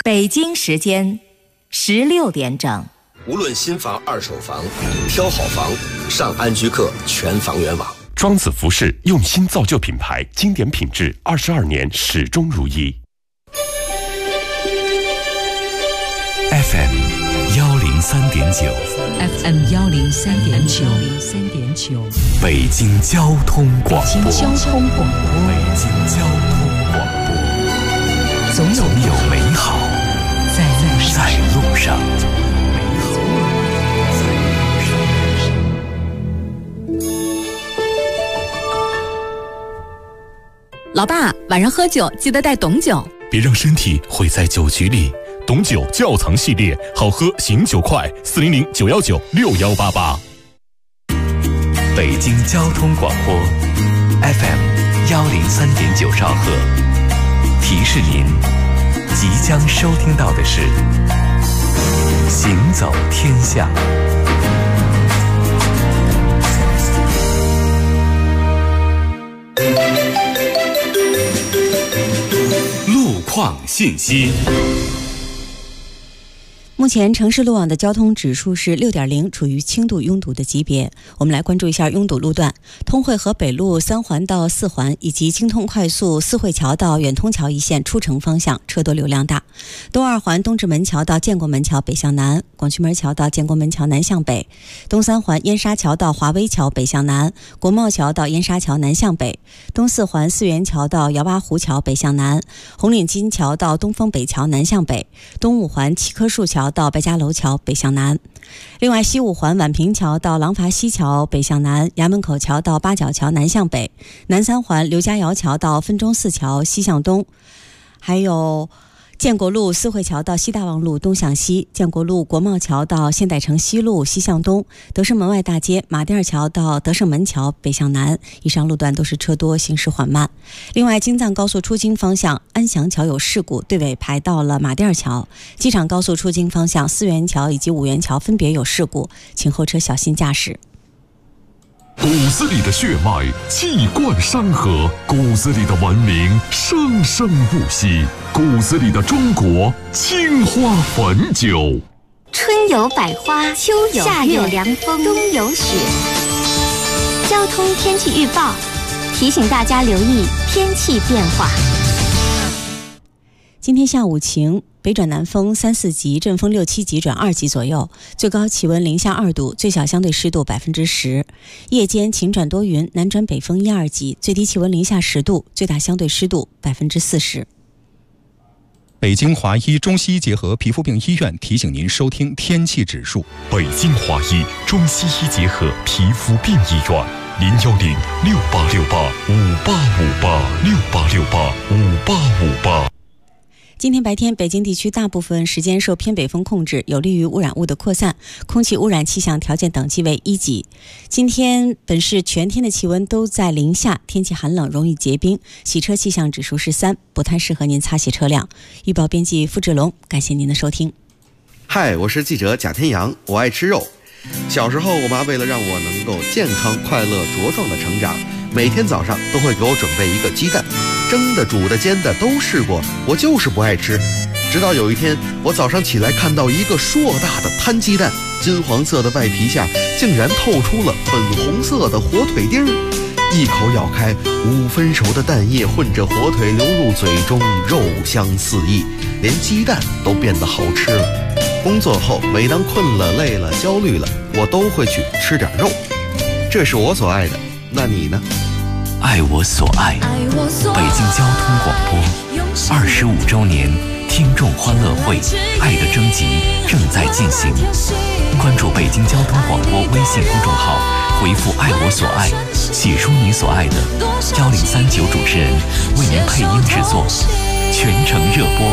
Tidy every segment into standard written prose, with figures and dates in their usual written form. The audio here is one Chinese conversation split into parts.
北京时间16点整。 无论新房二手房，挑好房上安居客全房源网。 庄子服饰用心造就品牌，经典品质22年始终如一。 FM 103.9 FM 103.9 北京交通广播。 北京交通广播。 北京交通广播。 总有美好在路上。 老爸，晚上喝酒记得带董酒， 别让身体毁在酒局里。董酒窖藏系列，好喝醒酒快，400-919-6188。 北京交通广播 FM 103.9兆赫，提示您即将收听到的是行走天下。 路况信息。 目前城市路网的交通指数是6.0，处于轻度拥堵的级别。我们来关注一下拥堵路段：通惠河北路3环到4环，以及京通快速四惠桥到远通桥一线出城方向车多流量大；东2环东直门桥到建国门桥北向南，广渠门桥到建国门桥南向北；东3环燕沙桥到华威桥北向南，国贸桥到燕沙桥南向北；东4环四元桥到姚八湖桥北向南，红领巾桥到东风北桥南向北；东5环七棵树桥到白家楼桥北向南。另外，西5环宛平桥到廊坊西桥北向南，衙门口桥到八角桥南向北，南3环刘家窑桥到分钟寺桥西向东，还有建国路四惠桥到西大望路东向西，建国路国贸桥到现代城西路西向东，德胜门外大街马甸桥到德胜门桥北向南。以上路段都是车多，行驶缓慢。另外，京藏高速出京方向安祥桥有事故，队尾排到了马甸桥；机场高速出京方向四元桥以及五元桥分别有事故，请后车小心驾驶。 骨子里的血脉气贯山河，骨子里的文明生生不息，骨子里的中国青花汾酒。 春有百花，秋有夏有凉风，冬有雪。交通天气预报提醒大家留意天气变化。 今天下午晴，北转南风3、4级，阵风6、7级转2级左右，最高气温零下2度，最小相对湿度10%。夜间晴转多云，南转北风1、2级，最低气温零下10度，最大相对湿度40%。 北京华医中西医结合皮肤病医院提醒您收听天气指数。 北京华医中西医结合皮肤病医院，010-6868-5858，6868-5858。 今天白天，北京地区大部分时间受偏北风控制，有利于污染物的扩散，空气污染气象条件等级为1级。今天本市全天的气温都在零下，天气寒冷，容易结冰，洗车气象指数是3，不太适合您擦洗车辆。预报编辑付志龙，感谢您的收听。 嗨，我是记者贾天阳，我爱吃肉。小时候，我妈为了让我能够健康、快乐、茁壮的成长，每天早上都会给我准备一个鸡蛋，蒸的、煮的、煎的都试过，我就是不爱吃。直到有一天，我早上起来看到一个硕大的摊鸡蛋，金黄色的外皮下竟然透出了粉红色的火腿丁儿，一口咬开，5分熟的蛋液混着火腿流入嘴中，肉香四溢，连鸡蛋都变得好吃了。工作后，每当困了、累了、焦虑了，我都会去吃点肉。这是我所爱的，那你呢？ 爱我所爱，北京交通广播25周年听众欢乐会爱的征集正在进行，关注北京交通广播微信公众号，回复爱我所爱，写出你所爱的，1039主持人为您配音制作，全程热播。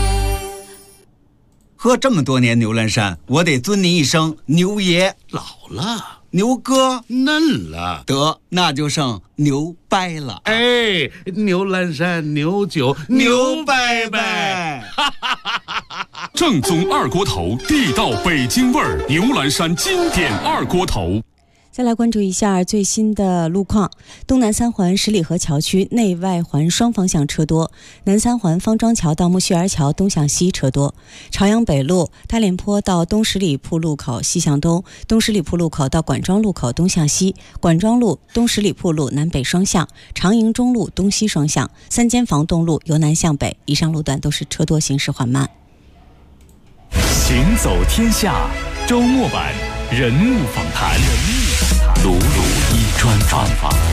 喝这么多年牛栏山，我得尊您一声牛爷。 老了， 牛哥嫩了， 得那就剩牛掰了。 哎，牛栏山牛酒牛掰掰， 正宗二锅头，地道北京味儿，牛栏山经典二锅头。 再来关注一下最新的路况。东南三环十里河桥区内外环双方向车多，南三环方庄桥到木樨园桥东向西车多，朝阳北路大脸坡到东十里铺路口西向东，东十里铺路口到管庄路口东向西，管庄路东十里铺路南北双向，长营中路东西双向，三间房东路由南向北，以上路段都是车多行驶缓慢。 行走天下周末版人物访谈，鲁鲁一专访。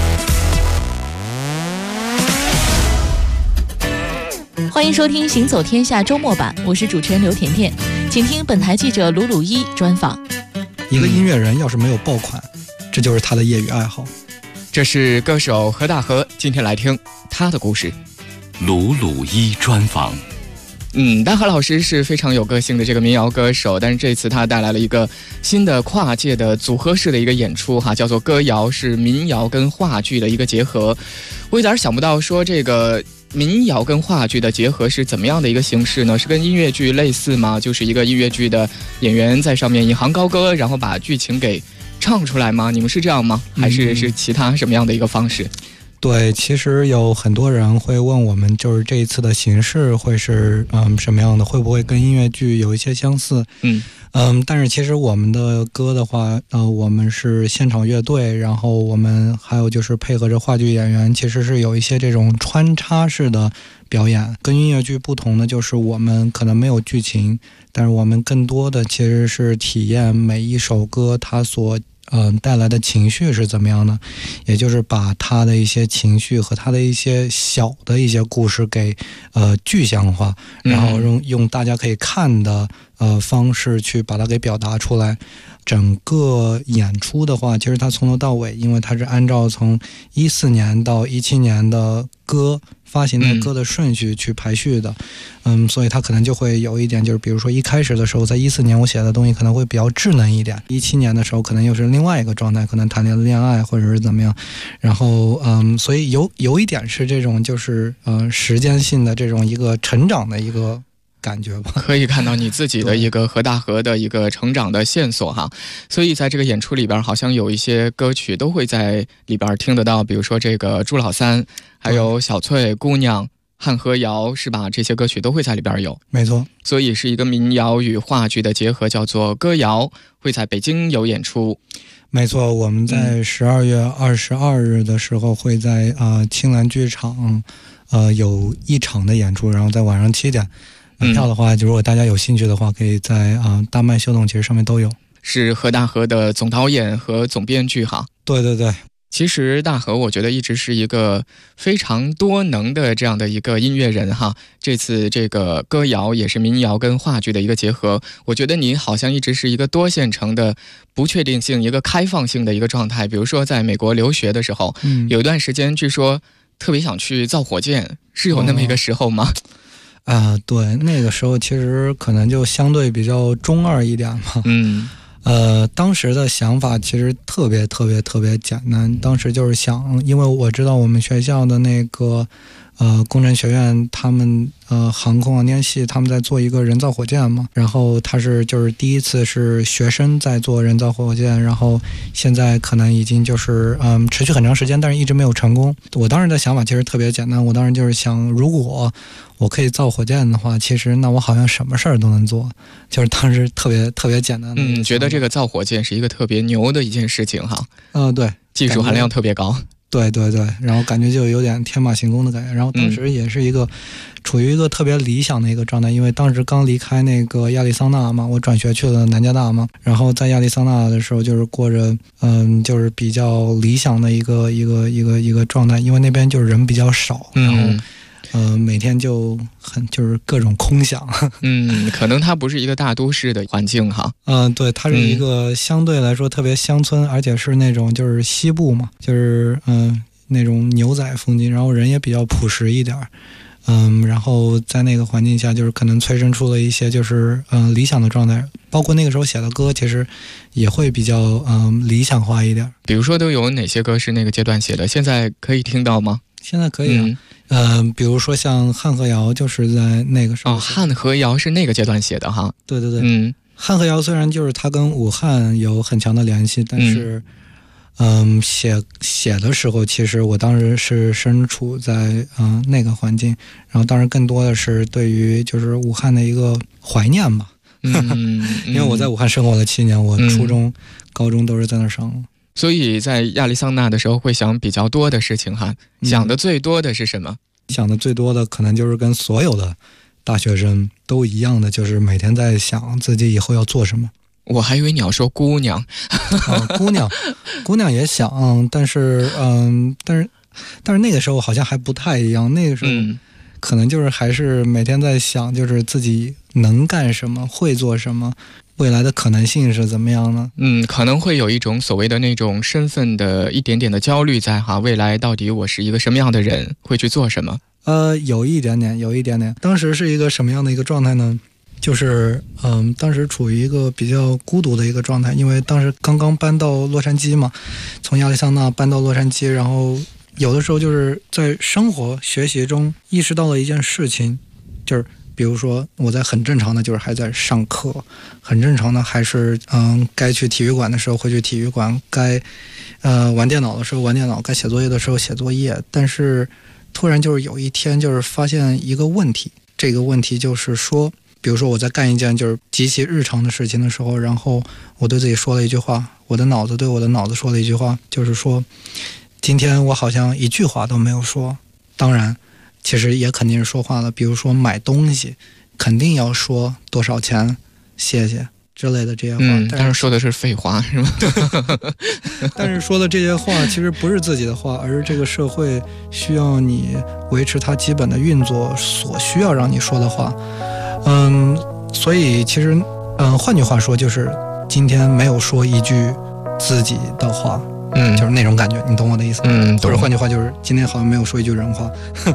欢迎收听行走天下周末版，我是主持人刘甜甜，请听本台记者鲁鲁一专访。 一个音乐人要是没有爆款，这就是他的业余爱好。 这是歌手何大河，今天来听他的故事。 鲁鲁一专访。 大河老师是非常有个性的这个民谣歌手，但是这次他带来了一个新的跨界的组合式的一个演出哈，叫做歌谣，是民谣跟话剧的一个结合。我有点想不到说这个民谣跟话剧的结合是怎么样的一个形式呢？是跟音乐剧类似吗？就是一个音乐剧的演员在上面引吭高歌，然后把剧情给唱出来吗？你们是这样吗？还是其他什么样的一个方式？ 对，其实有很多人会问我们，就是这一次的形式会是什么样的，会不会跟音乐剧有一些相似？但是其实我们的歌的话，我们是现场乐队，然后我们还有就是配合着话剧演员，其实是有一些这种穿插式的表演。跟音乐剧不同的就是我们可能没有剧情，但是我们更多的其实是体验每一首歌它所带来的情绪是怎么样的，也就是把他的一些情绪和他的一些小的一些故事给具象化，然后用大家可以看的方式去把它给表达出来。整个演出的话，其实它从头到尾，因为它是按照从14年到17年的歌发行的歌的顺序去排序的，所以它可能就会有一点，就是比如说一开始的时候，在14年我写的东西可能会比较稚嫩一点，17年的时候可能又是另外一个状态，可能谈恋爱或者是怎么样，然后所以有一点是这种就是时间性的这种一个成长的一个感觉吧， 可以看到你自己的一个何大河的一个成长的线索哈。所以在这个演出里边，好像有一些歌曲都会在里边听得到，比如说这个朱老三，还有小翠姑娘、汉和谣，是吧？这些歌曲都会在里边有。 没错， 所以是一个民谣与话剧的结合，叫做歌谣，会在北京有演出。 没错，我们在12月22日的时候会在青蓝剧场有一场的演出，然后在晚上7点。门票的话，如果大家有兴趣的话，可以在大麦秀动其实上面都有。 是何大河的总导演和总编剧哈。 对对对。 其实大河我觉得一直是一个非常多能的这样的一个音乐人哈。这次这个歌谣也是民谣跟话剧的一个结合，我觉得你好像一直是一个多线程的不确定性，一个开放性的一个状态。比如说在美国留学的时候，有一段时间据说特别想去造火箭，是有那么一个时候吗？ 对，那个时候其实可能就相对比较中二一点嘛。当时的想法其实特别简单，当时就是想，因为我知道我们学校的那个工程学院，他们航空航天系他们在做一个人造火箭嘛，然后他是就是第一次是学生在做人造火箭，然后现在可能已经就是持续很长时间，但是一直没有成功。我当时的想法其实特别简单，我当时就是想，如果我可以造火箭的话，其实那我好像什么事儿都能做，就是当时特别简单的。 觉得这个造火箭是一个特别牛的一件事情哈。 对， 技术含量特别高。 对，然后感觉就有点天马行空的感觉。然后当时也是一个处于一个特别理想的一个状态，因为当时刚离开那个亚利桑那嘛，我转学去了南加大嘛，然后在亚利桑那的时候就是过着就是比较理想的一个状态，因为那边就是人比较少，然后每天就是各种空想。 可能它不是一个大都市的环境哈。 对，它是一个相对来说特别乡村，而且是那种就是西部嘛，就是那种牛仔风景，然后人也比较朴实一点。然后在那个环境下，就是可能催生出了一些就是理想的状态，包括那个时候写的歌其实也会比较理想化一点。 比如说都有哪些歌是那个阶段写的？现在可以听到吗？ 现在可以啊。比如说像汉和谣，就是在那个时候。 汉和谣是那个阶段写的哈。 对。汉和谣虽然就是它跟武汉有很强的联系，但是写的时候，其实我当时是身处在那个环境，然后当时更多的是对于就是武汉的一个怀念吧。因为我在武汉生活了7年，我初中、高中都是在那上。 所以在亚利桑那的时候会想比较多的事情哈。想的最多的是什么？ 想的最多的可能就是跟所有的大学生都一样的，就是每天在想自己以后要做什么。 我还以为你要说姑娘。姑娘也想，但是那个时候好像还不太一样。那个时候可能就是还是每天在想，就是自己能干什么，会做什么，未来的可能性是怎么样呢？ 可能会有一种所谓的那种身份的一点点的焦虑在哈，未来到底我是一个什么样的人，会去做什么？ 有一点点。当时是一个什么样的一个状态呢？就是当时处于一个比较孤独的一个状态，因为当时刚刚搬到洛杉矶嘛，从亚利桑那搬到洛杉矶，然后有的时候就是在生活学习中意识到了一件事情，就是比如说我在很正常的就是还在上课，很正常的还是该去体育馆的时候会去体育馆，该玩电脑的时候玩电脑，该写作业的时候写作业，但是突然就是有一天就是发现一个问题，这个问题就是说，比如说我在干一件就是极其日常的事情的时候，然后我对自己说了一句话，我的脑子对我的脑子说了一句话，就是说今天我好像一句话都没有说。当然其实也肯定是说话了，比如说买东西肯定要说多少钱，谢谢之类的这些话。 但是说的是废话是吗？ 但是说的这些话其实不是自己的话，而是这个社会需要你维持它基本的运作所需要让你说的话。所以其实换句话说就是今天没有说一句自己的话，就是那种感觉，你懂我的意思？或者换句话就是今天好像没有说一句人话。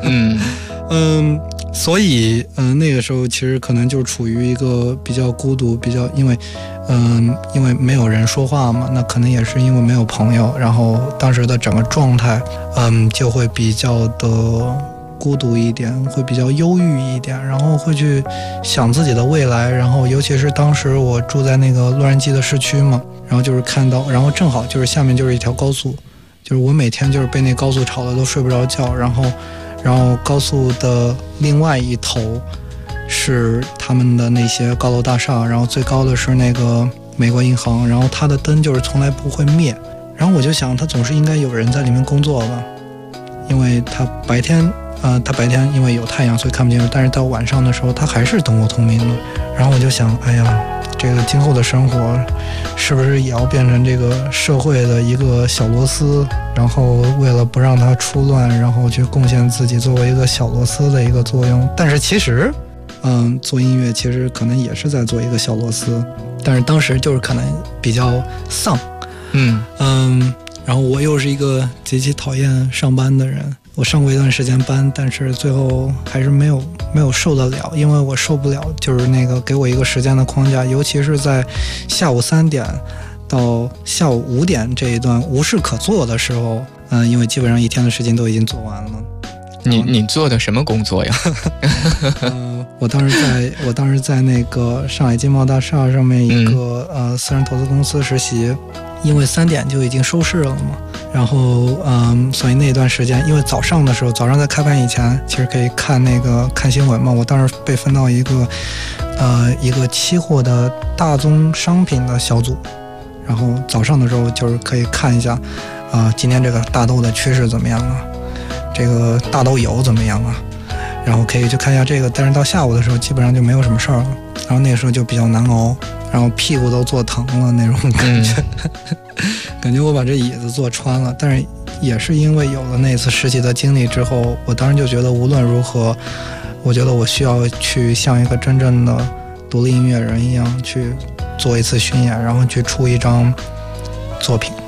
所以那个时候其实可能就处于一个比较孤独，比较因为没有人说话嘛，那可能也是因为没有朋友，然后当时的整个状态就会比较的孤独一点，会比较忧郁一点，然后会去想自己的未来，然后尤其是当时我住在那个洛杉矶的市区嘛，然后就是看到，然后正好就是下面就是一条高速，就是我每天就是被那高速吵得都睡不着觉，然后高速的另外一头是他们的那些高楼大厦，然后最高的是那个美国银行，然后它的灯就是从来不会灭，然后我就想它总是应该有人在里面工作吧，因为它白天因为有太阳所以看不清楚，但是到晚上的时候它还是灯火通明的。然后我就想，哎呀，这个今后的生活是不是也要变成这个社会的一个小螺丝，然后为了不让它出乱，然后去贡献自己作为一个小螺丝的一个作用。但是其实做音乐其实可能也是在做一个小螺丝，但是当时就是可能比较丧。然后我又是一个极其讨厌上班的人，我上过一段时间班，但是最后还是没有受得了，因为我受不了就是那个给我一个时间的框架，尤其是在下午3点到下午5点这一段无事可做的时候，因为基本上一天的事情都已经做完了。 你做的什么工作呀？ 我当时在那个上海金茂大厦上面一个私人投资公司实习，因为3点就已经收市了嘛，然后所以那段时间，因为早上在开盘以前其实可以看新闻嘛，我当时被分到一个期货的大宗商品的小组，然后早上的时候就是可以看一下今天这个大豆的趋势怎么样啊，这个大豆油怎么样啊，然后可以去看一下这个，但是到下午的时候基本上就没有什么事儿了，然后那个时候就比较难熬，然后屁股都坐疼了那种感觉，感觉我把这椅子坐穿了。但是也是因为有了那次实习的经历之后，我当时就觉得无论如何，我觉得我需要去像一个真正的独立音乐人一样去做一次巡演，然后去出一张作品。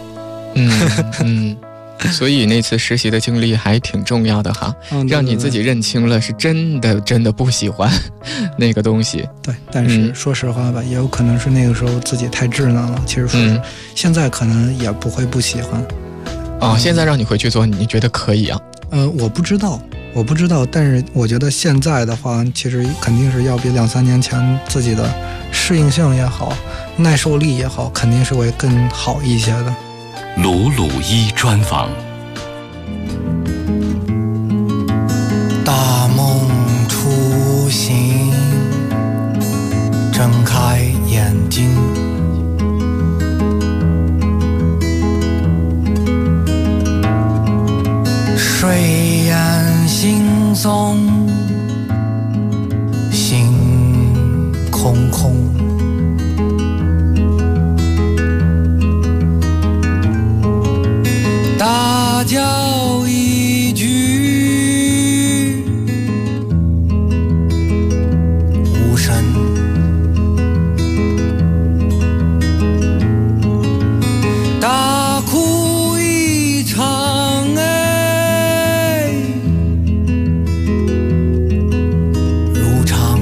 所以那次实习的经历还挺重要的哈，让你自己认清了是真的不喜欢那个东西。 对，但是说实话吧，也有可能是那个时候自己太稚嫩了，其实现在可能也不会不喜欢。 现在让你回去做，你觉得可以啊？ 我不知道，但是我觉得现在的话，其实肯定是要比2-3年前自己的适应性也好，耐受力也好，肯定是会更好一些的。 鲁鲁一专访。 大梦初醒，睁开眼睛，睡眼惺忪，心空空。大叫一句，无声。大哭一场，如常。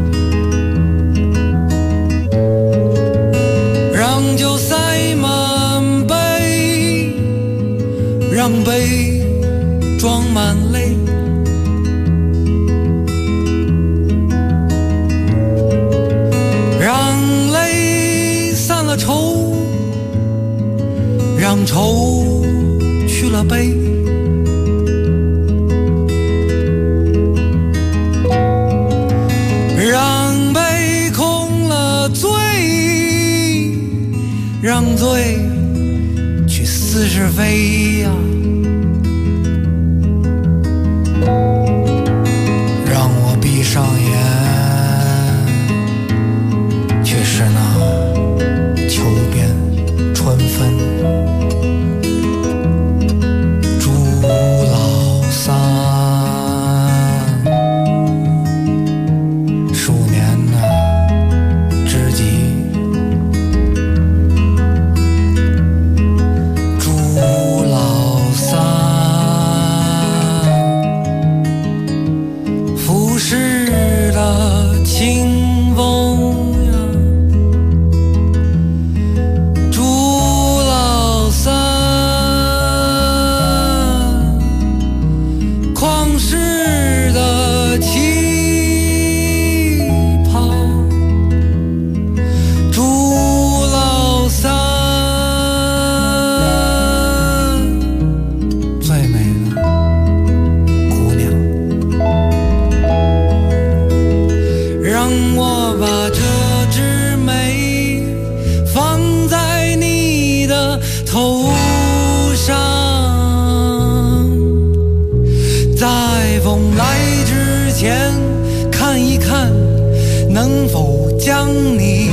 让酒塞满杯，让杯装满泪，让泪散了愁，让愁去了悲，让杯空了醉，让醉去似是非呀。让我闭上眼，却是那秋边春分，祝老三数年知己，祝老三浮世的清风呀，祝老三旷世的旗袍，祝老三最美的姑娘。让我把这枝梅放在你的头上，在风来之前看一看，能否将你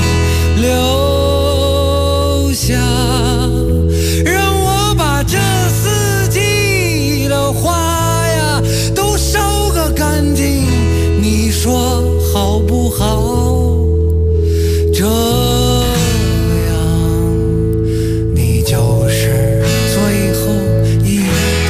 留下。让我把这四季的花呀都烧个干净，你说好不好？这样你就是最后一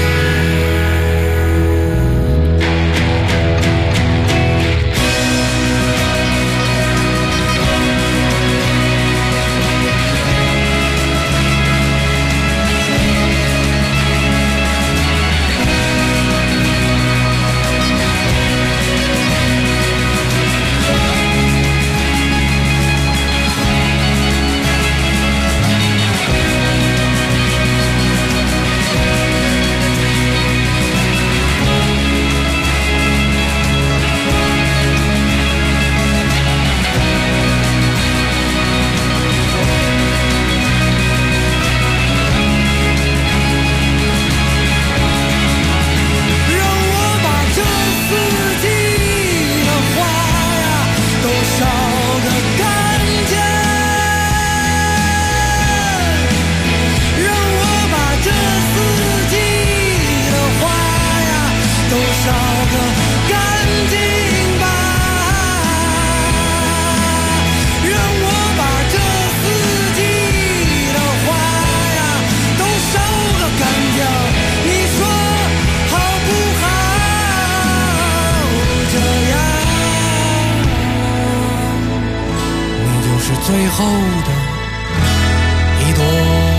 最后的一朵。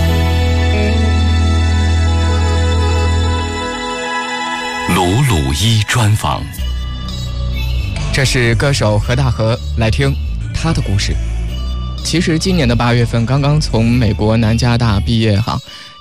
鲁鲁一专访， 这是歌手何大河，来听他的故事。其实今年的8月份刚刚从美国南加大毕业哈，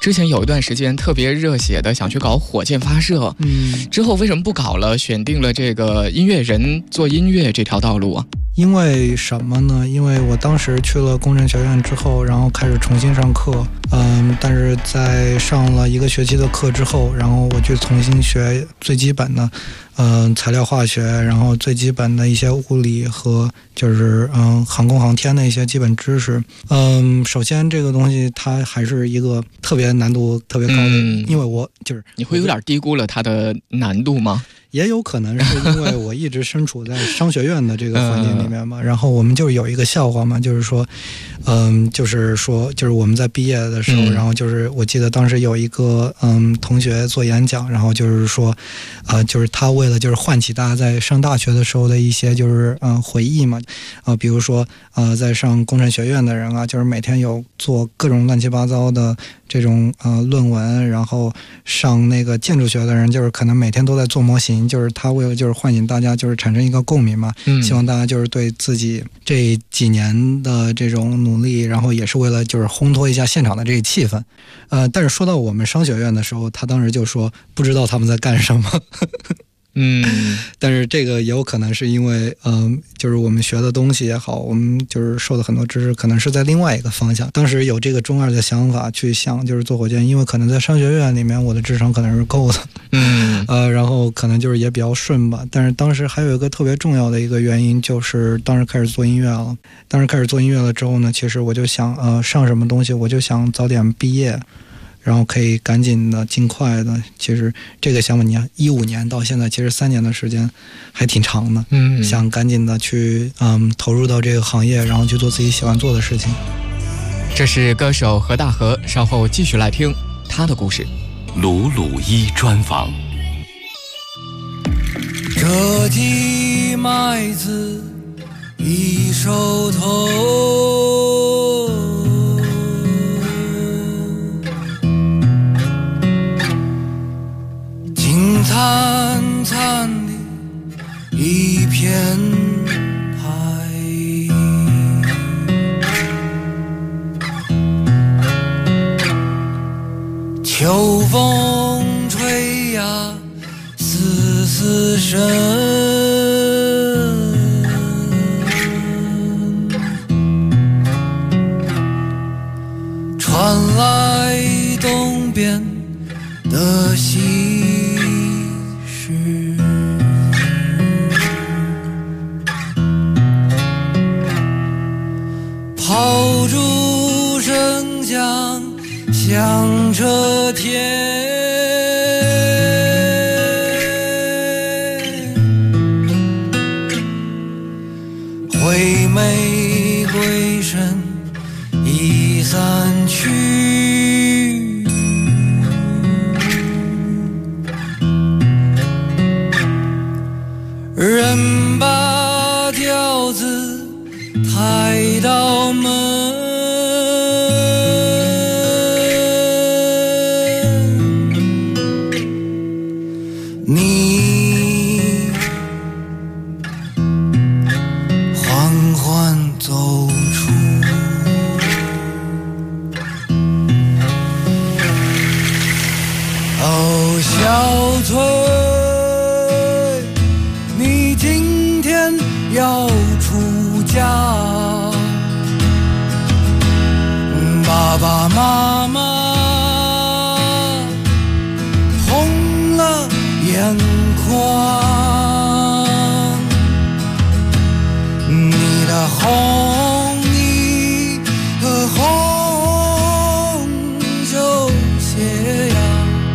之前有一段时间特别热血的想去搞火箭发射，之后为什么不搞了？选定了这个音乐人做音乐这条道路啊？ 因为什么呢？因为我当时去了工程学院之后，然后开始重新上课，但是在上了1个学期的课之后，然后我去重新学最基本的，材料化学，然后最基本的一些物理和就是航空航天的一些基本知识。首先这个东西它还是一个特别难度特别高的，因为我就是你会有点低估了它的难度吗？ 也有可能是因为我一直身处在商学院的这个环境里面嘛，然后我们就有一个笑话嘛，就是说，就是我们在毕业的时候，然后就是我记得当时有一个同学做演讲，然后就是说，就是他为了就是唤起大家在上大学的时候的一些就是回忆嘛，比如说在上工程学院的人啊，就是每天有做各种乱七八糟的这种论文，然后上那个建筑学的人就是可能每天都在做模型。就是他为了就是唤醒大家就是产生一个共鸣嘛，希望大家就是对自己这几年的这种努力，然后也是为了就是烘托一下现场的这个气氛。但是说到我们商学院的时候，他当时就说不知道他们在干什么。但是这个也有可能是因为就是我们学的东西也好，我们就是受的很多知识可能是在另外一个方向。当时有这个中二的想法去想就是做火箭，因为可能在商学院里面我的智商可能是够的，然后可能就是也比较顺吧。但是当时还有一个特别重要的一个原因，就是当时开始做音乐了。当时开始做音乐了之后呢，其实我就想上什么东西，我就想早点毕业，然后可以赶紧的尽快的。其实这个想法你看15年到现在其实3年的时间还挺长的，想赶紧的去投入到这个行业，然后去做自己喜欢做的事情。 这是歌手何大河，稍后继续来听他的故事。 鲁鲁一专访。 这地麦子一手头，金灿灿的一片海，秋风吹呀丝丝声，传来东边的喜事，炮竹声响彻天，灰玫瑰身已散去，人把轿子抬到门，你缓缓走出，哦，小翠，你今天要出嫁，爸爸妈妈红了眼眶，你的红衣和红绣鞋呀，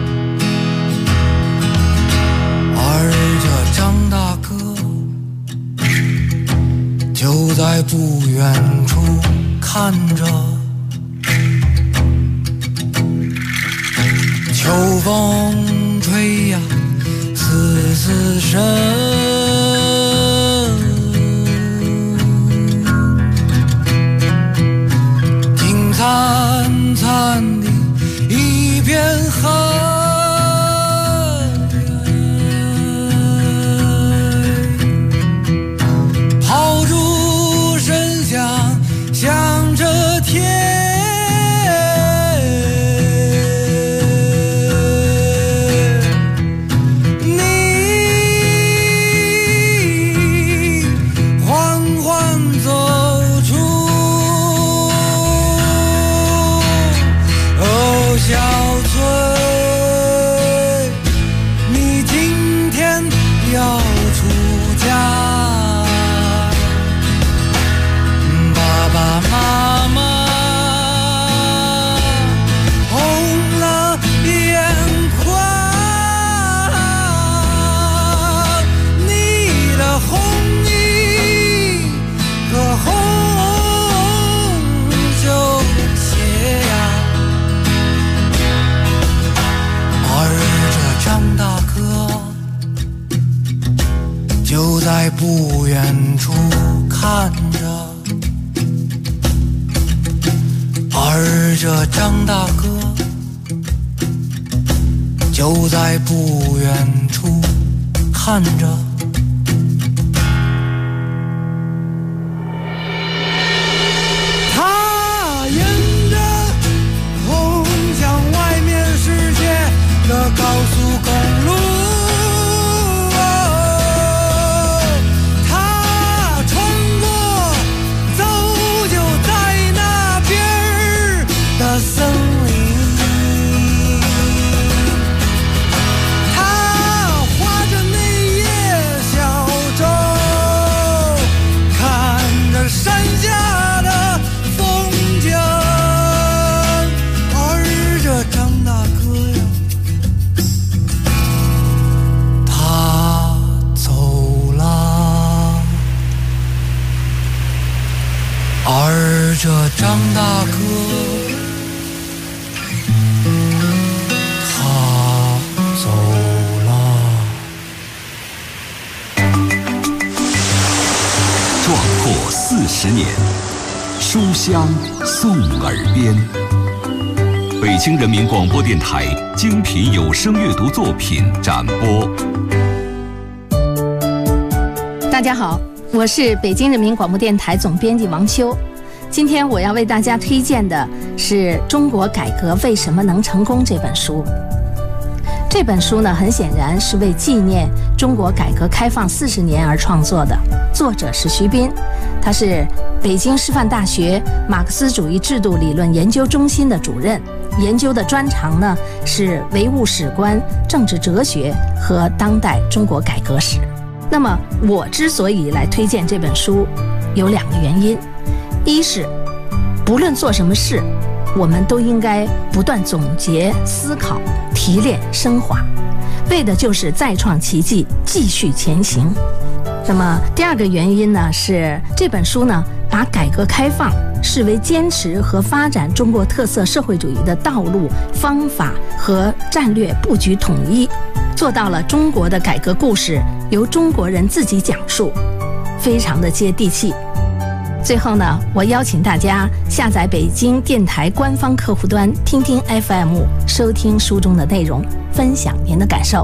而这张大哥就在不远处看着，秋风吹呀丝丝声，金灿灿的一片海，炮竹声响着天， 在不远处看着，而这张大哥就在不远处看着。他沿着通向外面世界的高速公路，他穿过早就在那边的森林，他划着那叶小舟，看着山下的风景，而这张大哥呀，他走了，而这张大哥他走了。 壮阔40年，书香送耳边。北京人民广播电台精品有声阅读作品展播。 大家好，我是北京人民广播电台总编辑王秋。今天我要为大家推荐的是《中国改革为什么能成功》这本书。这本书呢，很显然是为纪念中国改革开放40年而创作的，作者是徐彬，他是北京师范大学马克思主义制度理论研究中心的主任，研究的专长呢是唯物史观、政治哲学和当代中国改革史。那么我之所以来推荐这本书，有2个原因。一是不论做什么事，我们都应该不断总结、思考、提炼、升华，为的就是再创奇迹，继续前行。那么第2个原因呢，是这本书呢把改革开放视为坚持和发展中国特色社会主义的道路、方法和战略布局统一，做到了中国的改革故事由中国人自己讲述，非常的接地气。最后呢，我邀请大家下载北京电台官方客户端听听 FM， 收听书中的内容，分享您的感受。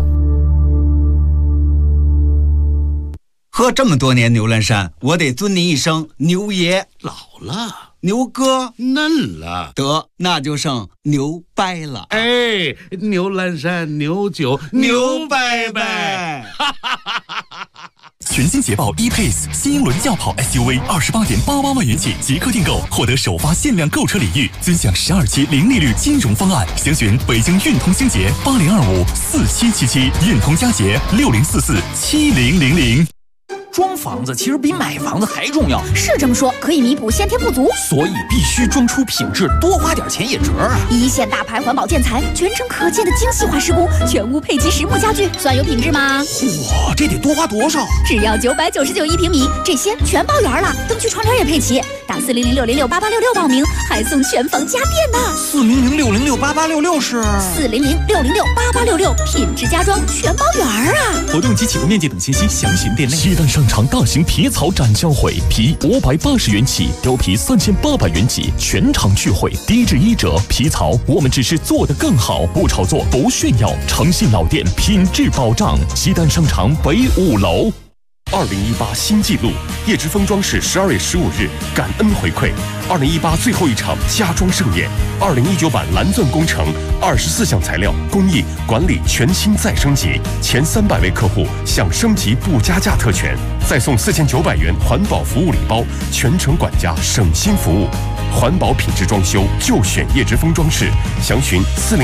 喝这么多年牛栏山，我得尊您一声牛爷。 老了， 牛哥嫩了， 得那就剩牛掰了。 哎，牛栏山牛酒牛掰掰。 全新捷豹 E-Pace 新英伦轿跑 SUV28.88万元起即刻订购，获得首发限量购车礼遇，尊享12期零利率金融方案。详询北京运通星捷80254777，运通佳捷60447000。 装房子其实比买房子还重要， 是这么说，可以弥补先天不足， 所以必须装出品质，多花点钱也值啊！ 一线大牌环保建材，全程可见的精细化施工，全屋配齐实木家具，算有品质吗？ 嚯，这得多花多少？ 只要999一平米，这些全包圆了，灯具窗帘也配齐。打400-606-8866报名，还送全房家电呢。 400-606-8866是 400-606-8866，品质家装全包圆啊！ 活动及启动面积等信息详询店内。西单商场大型皮草展销会，皮580元起，貂皮3800元起，全场聚会，低至1折。皮草我们只是做得更好，不炒作，不炫耀，诚信老店，品质保障。西单商场北5楼。2018新纪录，叶之峰装饰12月15日感恩回馈2018最后一场家装盛宴。2019版蓝钻工程24项材料工艺管理全新再升级，前300位客户享升级不加价特权，再送4900元环保服务礼包，全程管家省心服务。环保品质装修就选叶之峰装饰，详询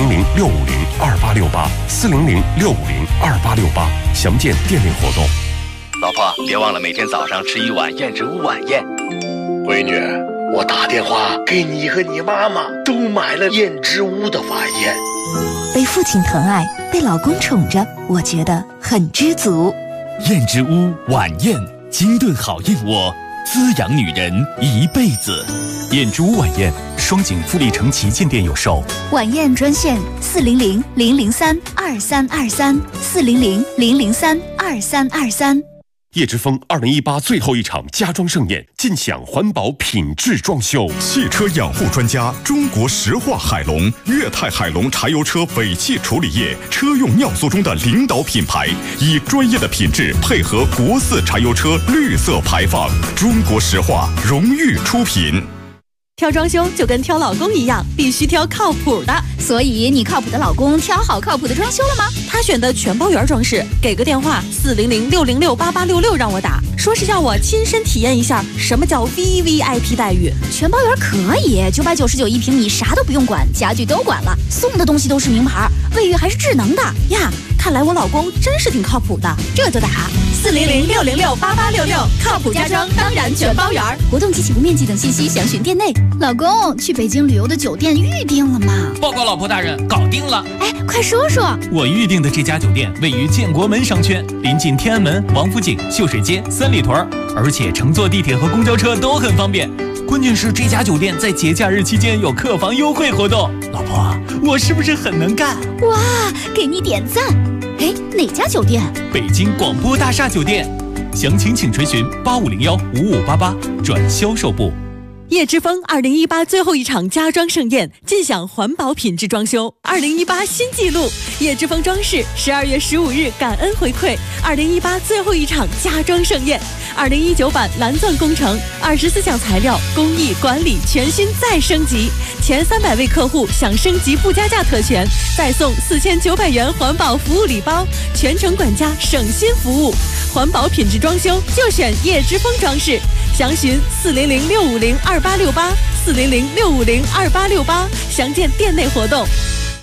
400-650-2868，400-650-2868，详见店内活动。 老婆，别忘了每天早上吃1碗燕之屋晚宴。 闺女，我打电话给你和你妈妈都买了燕之屋的晚宴。 被父亲疼爱，被老公宠着，我觉得很知足。 燕之屋晚宴，精炖好燕窝，滋养女人一辈子。燕之屋晚宴，双井富力城旗舰店有售。 晚宴专线400-003-2323，400-003-2323。 叶之峰2018最后一场家装盛宴，尽享环保品质装修。 汽车养护专家中国石化海龙、粤泰海龙柴油车尾气处理液车用尿素中的领导品牌，以专业的品质配合国4柴油车绿色排放。中国石化荣誉出品。 挑装修就跟挑老公一样，必须挑靠谱的。 所以你靠谱的老公挑好靠谱的装修了吗？ 他选的全包圆装饰，给个电话400-606-8866让我打，说是要我亲身体验一下什么叫 VVIP 待遇。 全包圆可以，999一平米，啥都不用管，家具都管了，送的东西都是名牌，卫浴还是智能的呀。看来我老公真是挺靠谱的，这就打400-606-8866，靠谱家装当然全包圆。 活动及起步面积等信息详询店内。老公，去北京旅游的酒店预定了吗？ 报告老婆大人，搞定了。 哎，快说说。 我预定的这家酒店位于建国门商圈，临近天安门、王府井、秀水街、三里屯，而且乘坐地铁和公交车都很方便。关键是这家酒店在节假日期间有客房优惠活动。老婆，我是不是很能干？ 哇，给你点赞。哎，哪家酒店？ 北京广播大厦酒店。详情请垂询8501-5588转销售部。 叶之峰2018最后一场家装盛宴，尽享环保品质装修。2018新纪录，叶之峰装饰12月15日感恩回馈2018最后一场家装盛宴。2019版蓝钻工程24项材料工艺管理全新再升级，前300位客户享升级不加价特权，再送4900元环保服务礼包，全程管家省心服务。环保品质装修就选叶之峰装饰，详询400-650-2868 400-650-2868，详见店内活动。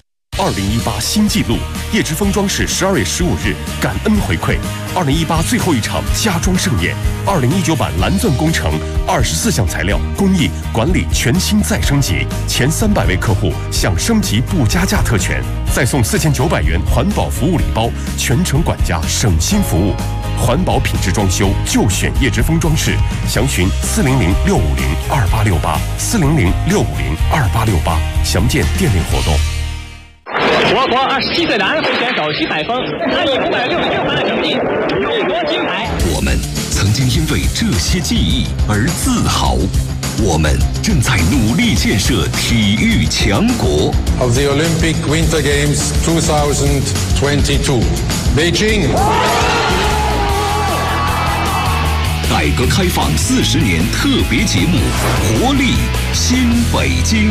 2018新纪录，叶之峰装饰12月15日感恩回馈2018最后一场家装盛宴。2019版蓝钻工程24项材料工艺管理全新再升级，前300位客户享升级不加价特权，再送4900元环保服务礼包，全程管家省心服务。环保品质装修就选叶之峰装饰，详询400-650-2868 400-650-2868，详见店内活动。 我国27岁的安徽选手徐海峰，他以566分的成绩勇夺金牌。 我们曾经因为这些记忆而自豪，我们正在努力建设体育强国。 Of the Olympic Winter Games 2022, Beijing。 改革开放40年特别节目《活力新北京》。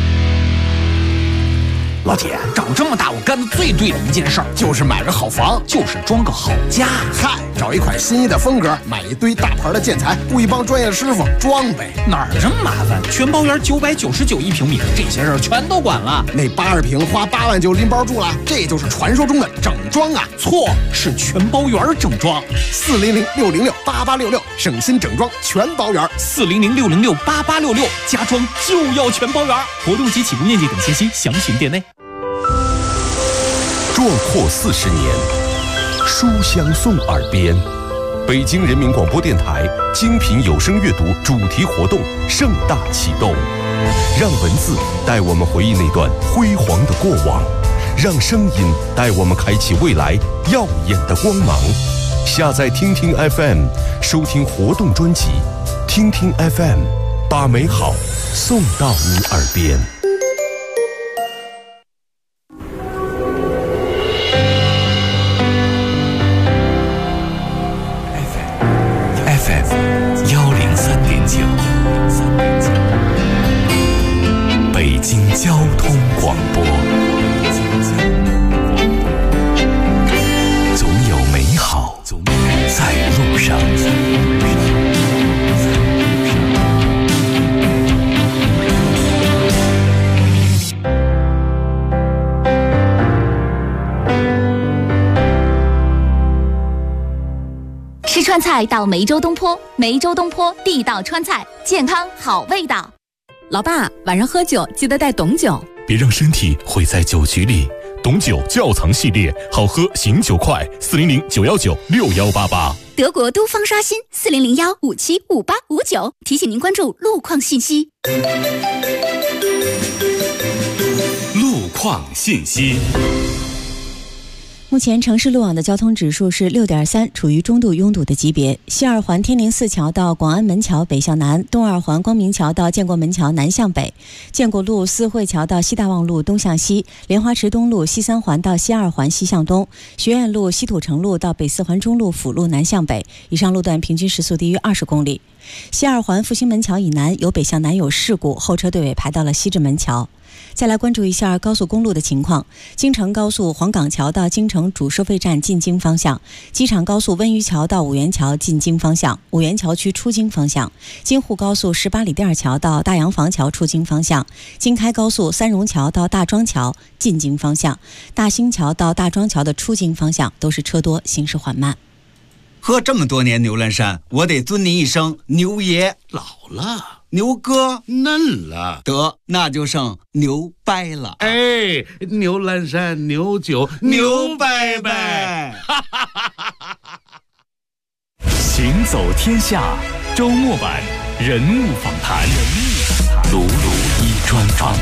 老铁，长这么大我干的最对的一件事儿，就是买个好房，就是装个好家。 嗨，找一款心仪的风格，买一堆大牌的建材，雇一帮专业师傅装呗。 哪儿这么麻烦？全包圆999一平米，这些事儿全都管了。 那80平花8万就拎包住了，这就是传说中的整装啊！ 错，是全包圆整装。 400-606-8866，省心整装全包圆。 400-606-8866，家装就要全包圆。活动及起步面积等信息详询店内。 壮阔40年，书香送耳边。北京人民广播电台精品有声阅读主题活动盛大启动，让文字带我们回忆那段辉煌的过往，让声音带我们开启未来耀眼的光芒。下载听听 FM， 收听活动专辑，听听 FM， 把美好送到你耳边。 北京交通广播，总有美好在路上。 吃川菜到梅州东坡，梅州东坡地道川菜，健康好味道。 老爸，晚上喝酒记得带董酒， 别让身体毁在酒局里。董酒窖藏系列，好喝醒酒快，400-919-6188。 德国都方刷新，400-1575859。提醒您关注路况信息。 路况信息。 目前城市路网的交通指数是6.3，处于中度拥堵的级别。西二环天宁寺桥到广安门桥北向南，东二环光明桥到建国门桥南向北，建国路四惠桥到西大望路东向西，莲花池东路西三环到西二环西向东，学院路西土城路到北四环中路辅路南向北，以上路段平均时速低于20公里。西二环复兴门桥以南由北向南有事故，后车队尾排到了西直门桥。再来关注一下高速公路的情况，京承高速黄岗桥到京承主收费站进京方向，机场高速温榆桥到五原桥进京方向，五原桥区出京方向，京沪高速18里店桥到大洋房桥出京方向，京开高速三荣桥到大庄桥进京方向，大兴桥到大庄桥的出京方向都是车多，行驶缓慢。 喝这么多年牛栏山，我得尊您一声牛爷。 老了， 牛哥嫩了， 得那就剩牛掰了。 哎，牛栏山牛酒牛掰掰。 行走天下周末版人物访谈，鲁鲁一专访。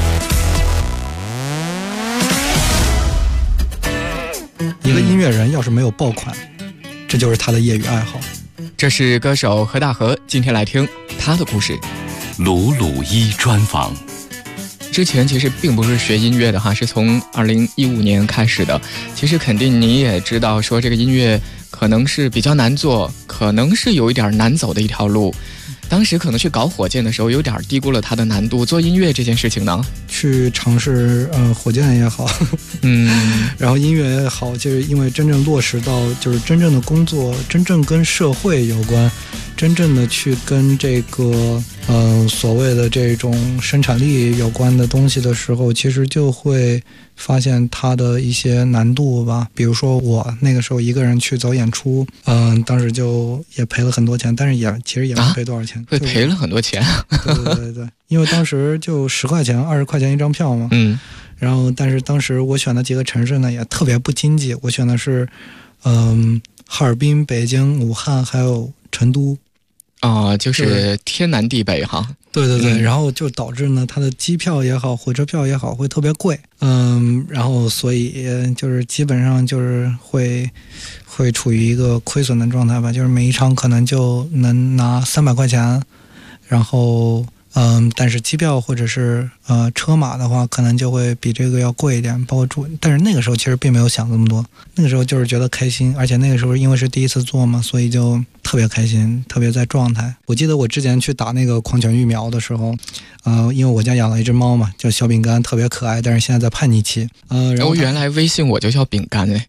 一个音乐人要是没有爆款，这就是他的业余爱好。 这是歌手何大河，今天来听他的故事。 鲁鲁一专访。 之前其实并不是学音乐的哈，是从2015年开始的。其实肯定你也知道，说这个音乐可能是比较难做，可能是有一点难走的一条路。当时可能去搞火箭的时候，有点低估了它的难度。做音乐这件事情呢， 去尝试火箭也好，然后音乐也好，就是因为真正落实到就是真正的工作，真正跟社会有关，真正的去跟这个所谓的这种生产力有关的东西的时候，其实就会发现它的一些难度吧。比如说我那个时候一个人去走演出，当时就也赔了很多钱，但是其实也没赔多少钱， 会赔了很多钱。 对，因为当时就10块钱、20块钱一张票嘛。然后但是当时我选的几个城市呢也特别不经济，我选的是哈尔滨、北京、武汉还有成都。 就是天南地北哈。 对，然后就导致呢，它的机票也好，火车票也好，会特别贵。然后所以就是基本上就是会处于一个亏损的状态吧，就是每一场可能就能拿300块钱，然后但是机票或者是车马的话，可能就会比这个要贵一点，包括住。但是那个时候其实并没有想这么多，那个时候就是觉得开心，而且那个时候因为是第一次做嘛，所以就特别开心，特别在状态。我记得我之前去打那个狂犬疫苗的时候，因为我家养了一只猫嘛，叫小饼干，特别可爱，但是现在在叛逆期。然后原来微信我就叫饼干哎。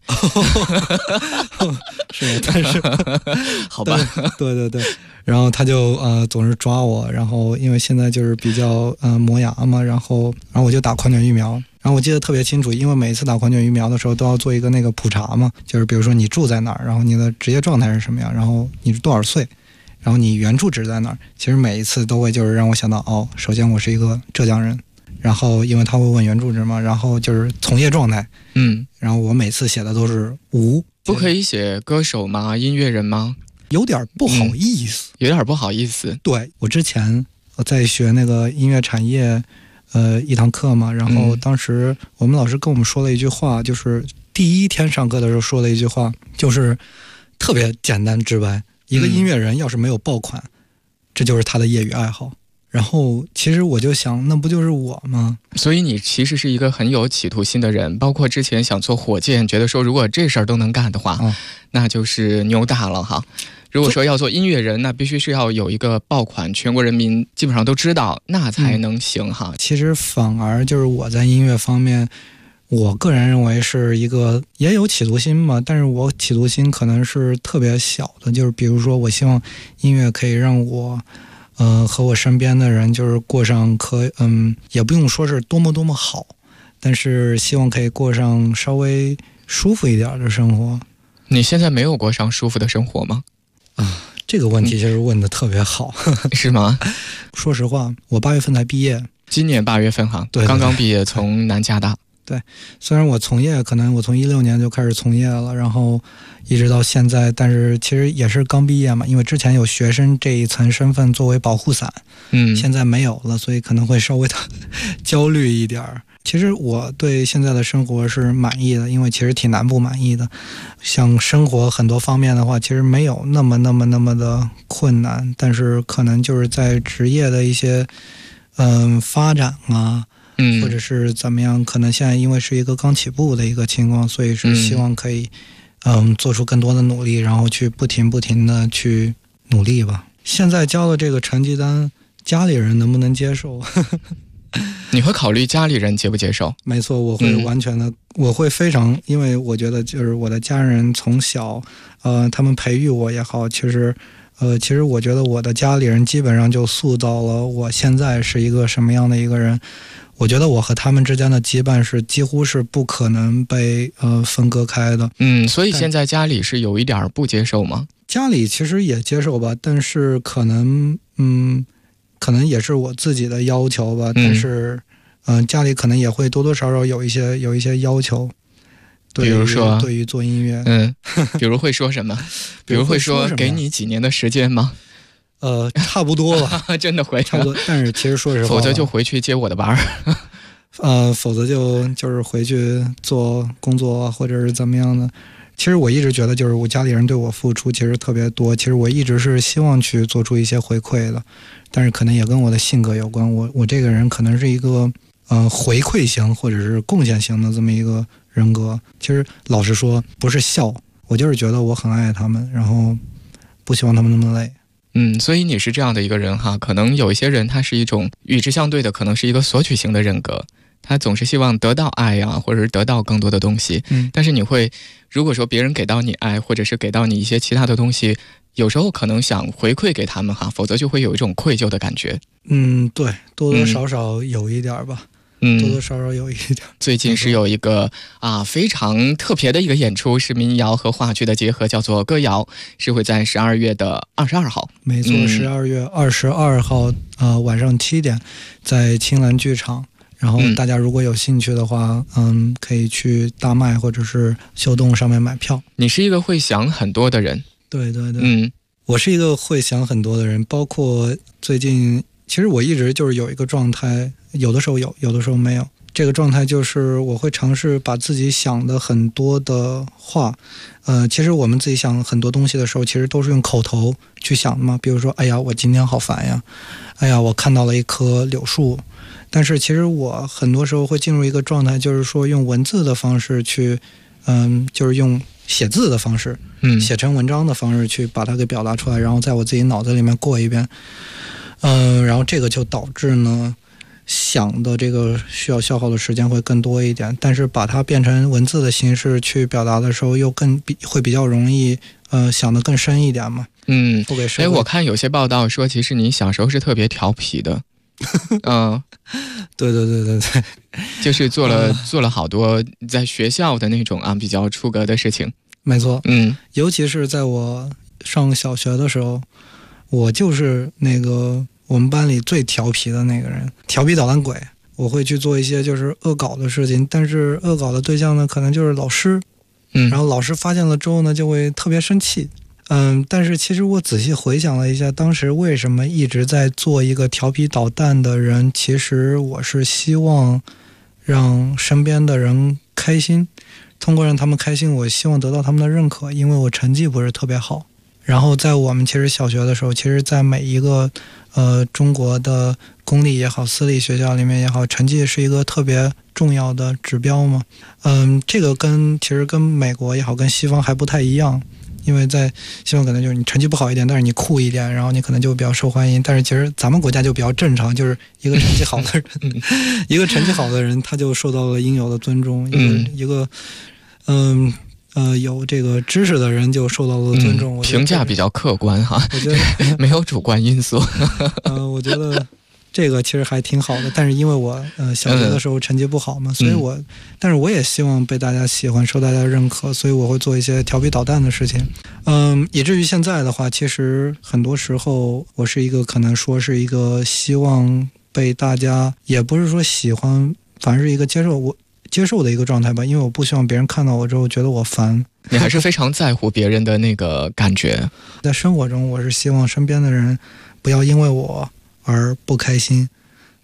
是，但是好吧， 对。然后他就总是抓我，然后因为现在就是比较磨牙嘛，然后我就打狂犬疫苗。然后我记得特别清楚，因为每一次打狂犬疫苗的时候都要做一个那个普查嘛，就是比如说你住在哪儿，然后你的职业状态是什么样，然后你是多少岁，然后你原住址在哪儿。其实每一次都会就是让我想到首先我是一个浙江人，然后因为他会问原住址嘛，然后就是从业状态，然后我每次写的都是无。 不可以写歌手吗？音乐人吗？ 有点不好意思， 有点不好意思。 对，我之前在学那个音乐产业一堂课嘛，然后当时我们老师跟我们说了一句话，就是第一天上课的时候说了一句话，就是特别简单直白，一个音乐人要是没有爆款，这就是他的业余爱好。然后其实我就想，那不就是我吗？ 所以你其实是一个很有企图心的人，包括之前想做火箭，觉得说如果这事儿都能干的话，那就是牛大了哈。如果说要做音乐人，那必须是要有一个爆款，全国人民基本上都知道，那才能行哈。 其实反而就是我在音乐方面，我个人认为是一个也有企图心嘛，但是我企图心可能是特别小的，就是比如说我希望音乐可以让我和我身边的人就是过上也不用说是多么多么好，但是希望可以过上稍微舒服一点的生活。 你现在没有过上舒服的生活吗？ 这个问题其实问得特别好。 是吗？ 说实话，我8月份才毕业， 今年8月份哈， 对， 刚刚毕业，从南加大。 对，虽然我从业，可能我从16年就开始从业了，然后一直到现在，但是其实也是刚毕业嘛，因为之前有学生这一层身份作为保护伞，现在没有了，所以可能会稍微的焦虑一点。 其实我对现在的生活是满意的，因为其实挺难不满意的。像生活很多方面的话，其实没有那么的困难，但是可能就是在职业的一些发展啊，或者是怎么样，可能现在因为是一个刚起步的一个情况，所以是希望可以做出更多的努力，然后去不停的去努力吧。现在交的这个成绩单，家里人能不能接受？ 你会考虑家里人接不接受？ 没错，我会完全的，我会非常，因为我觉得就是我的家人从小，他们培育我也好，其实我觉得我的家里人基本上就塑造了我现在是一个什么样的一个人。我觉得我和他们之间的羁绊是几乎是不可能被分割开的。 所以现在家里是有一点不接受吗？ 家里其实也接受吧，但是可能也是我自己的要求吧，但是家里可能也会多多少少有一些要求。 比如说对于做音乐， 比如会说什么？比如会说给你几年的时间吗？ 差不多吧。 真的会差不多，但是其实说实话， 否则就回去接我的班否则就是回去做工作或者是怎么样的。其实我一直觉得，就是我家里人对我付出其实特别多，其实我一直是希望去做出一些回馈的，但是可能也跟我的性格有关。我这个人可能是一个回馈型或者是贡献型的这么一个人格。其实老实说，不是笑，我就是觉得我很爱他们，然后不希望他们那么累。 所以你是这样的一个人哈。可能有一些人他是一种与之相对的，可能是一个索取型的人格，他总是希望得到爱呀，或者是得到更多的东西。但是你会，如果说别人给到你爱，或者是给到你一些其他的东西，有时候可能想回馈给他们哈，否则就会有一种愧疚的感觉。 对，多多少少有一点吧。多多少少有一点。 最近是有一个非常特别的一个演出，是民谣和话剧的结合，叫做歌谣，是会在12月的22号。 没错，12月22号晚上7点，在青蓝剧场。然后大家如果有兴趣的话，可以去大麦或者是秀动上面买票。 你是一个会想很多的人。 对，我是一个会想很多的人，包括最近，其实我一直就是有一个状态，有的时候有，有的时候没有。这个状态就是我会尝试把自己想的很多的话，其实我们自己想很多东西的时候，其实都是用口头去想的嘛。比如说，哎呀，我今天好烦呀，哎呀，我看到了一棵柳树。但是其实我很多时候会进入一个状态，就是说用文字的方式去，就是用写字的方式，写成文章的方式去把它给表达出来，然后在我自己脑子里面过一遍，然后这个就导致呢，想的这个需要消耗的时间会更多一点，但是把它变成文字的形式去表达的时候，又会比较容易，想得更深一点嘛。不给社会。 我看有些报道说，其实你小时候是特别调皮的。 对， 就是做了好多在学校的那种比较出格的事情。 没错，尤其是在我上小学的时候，我就是那个我们班里最调皮的那个人，调皮捣蛋鬼。我会去做一些就是恶搞的事情，但是恶搞的对象呢，可能就是老师，然后老师发现了之后呢，就会特别生气。但是其实我仔细回想了一下，当时为什么一直在做一个调皮捣蛋的人，其实我是希望让身边的人开心，通过让他们开心，我希望得到他们的认可，因为我成绩不是特别好。然后在我们其实小学的时候，其实在每一个中国的公立也好，私立学校里面也好，成绩是一个特别重要的指标嘛。这个其实跟美国也好，跟西方还不太一样。因为在西方可能就是你成绩不好一点，但是你酷一点，然后你可能就比较受欢迎。但是其实咱们国家就比较正常，就是一个成绩好的人，一个成绩好的人他就受到了应有的尊重，一个有这个知识的人就受到了尊重。 评价比较客观哈， 我觉得没有主观因素。 我觉得这个其实还挺好的，但是因为我小学的时候成绩不好嘛，所以但是我也希望被大家喜欢，受大家认可，所以我会做一些调皮捣蛋的事情。以至于现在的话，其实很多时候我是一个可能说是一个希望被大家，也不是说喜欢，反正是一个接受的一个状态吧，因为我不希望别人看到我之后觉得我烦。 你还是非常在乎别人的那个感觉。 在生活中，我是希望身边的人不要因为我而不开心，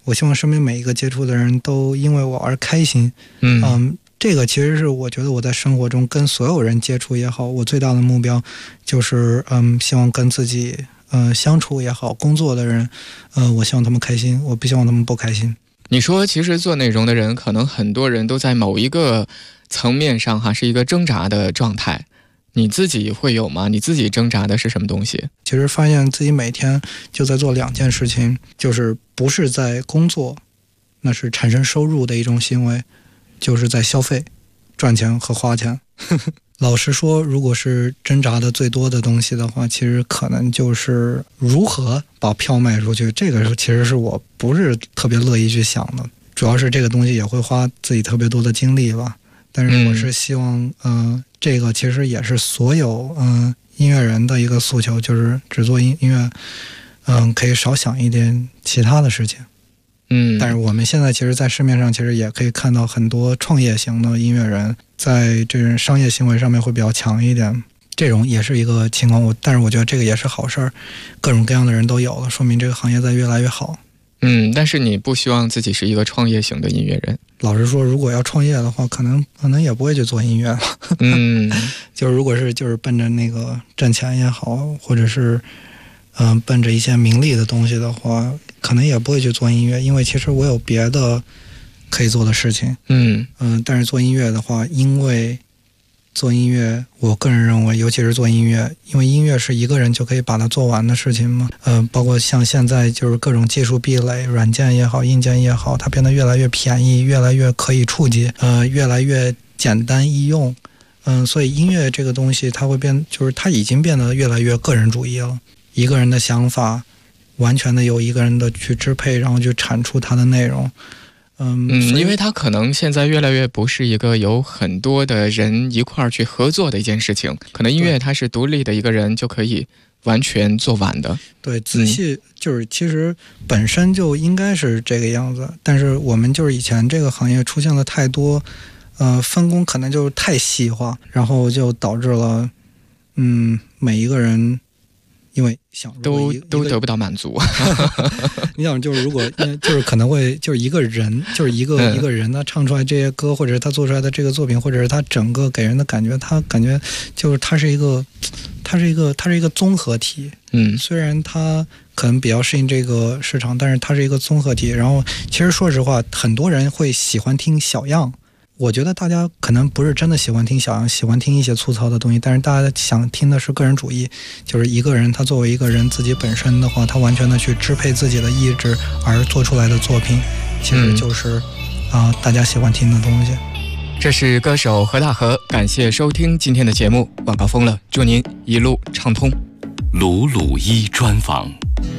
我希望身边每一个接触的人都因为我而开心。这个其实是我觉得我在生活中跟所有人接触也好，我最大的目标就是希望跟自己相处也好，工作的人我希望他们开心，我不希望他们不开心。 你说其实做内容的人可能很多人都在某一个层面上是一个挣扎的状态，你自己会有吗？你自己挣扎的是什么东西？ 其实发现自己每天就在做2件事情，就是不是在工作，那是产生收入的一种行为，就是在消费、赚钱和花钱。老实说，如果是挣扎的最多的东西的话，其实可能就是如何把票卖出去。这个其实是我不是特别乐意去想的，主要是这个东西也会花自己特别多的精力吧。但是我是希望这个其实也是所有音乐人的一个诉求，就是只做音乐可以少想一点其他的事情。但是我们现在其实在市面上其实也可以看到很多创业型的音乐人在这种商业行为上面会比较强一点，这种也是一个情况。但是我觉得这个也是好事儿，各种各样的人都有了，说明这个行业在越来越好。 但是你不希望自己是一个创业型的音乐人。 老实说，如果要创业的话，可能也不会去做音乐了。就是如果是就是奔着那个挣钱也好，或者是奔着一些名利的东西的话，可能也不会去做音乐，因为其实我有别的可以做的事情。但是做音乐的话，因为做音乐，我个人认为，尤其是做音乐，因为音乐是一个人就可以把它做完的事情嘛。包括像现在就是各种技术壁垒，软件也好，硬件也好，它变得越来越便宜，越来越可以触及，越来越简单易用。所以音乐这个东西，它会就是它已经变得越来越个人主义了。一个人的想法，完全的由一个人的去支配，然后去产出它的内容。 因为它可能现在越来越不是一个有很多的人一块儿去合作的一件事情，可能音乐它是独立的一个人就可以完全做完的。 对，仔细就是其实本身就应该是这个样子，但是我们就是以前这个行业出现了太多分工可能就是太细化，然后就导致了每一个人因为想都得不到满足。 你想就是如果就是可能会就是一个人就是一个人他唱出来这些歌，或者是他做出来的这个作品，或者是他整个给人的感觉，他感觉就是他是一个综合体。虽然他可能比较适应这个市场，但是它是一个综合体。然后其实说实话，很多人会喜欢听小样。我觉得大家可能不是真的喜欢听小样，喜欢听一些粗糙的东西，但是大家想听的是个人主义，就是一个人他作为一个人自己本身的话，他完全的去支配自己的意志而做出来的作品，其实就是大家喜欢听的东西。 这是歌手何大河，感谢收听今天的节目，晚高峰了，祝您一路畅通。 鲁鲁一专访。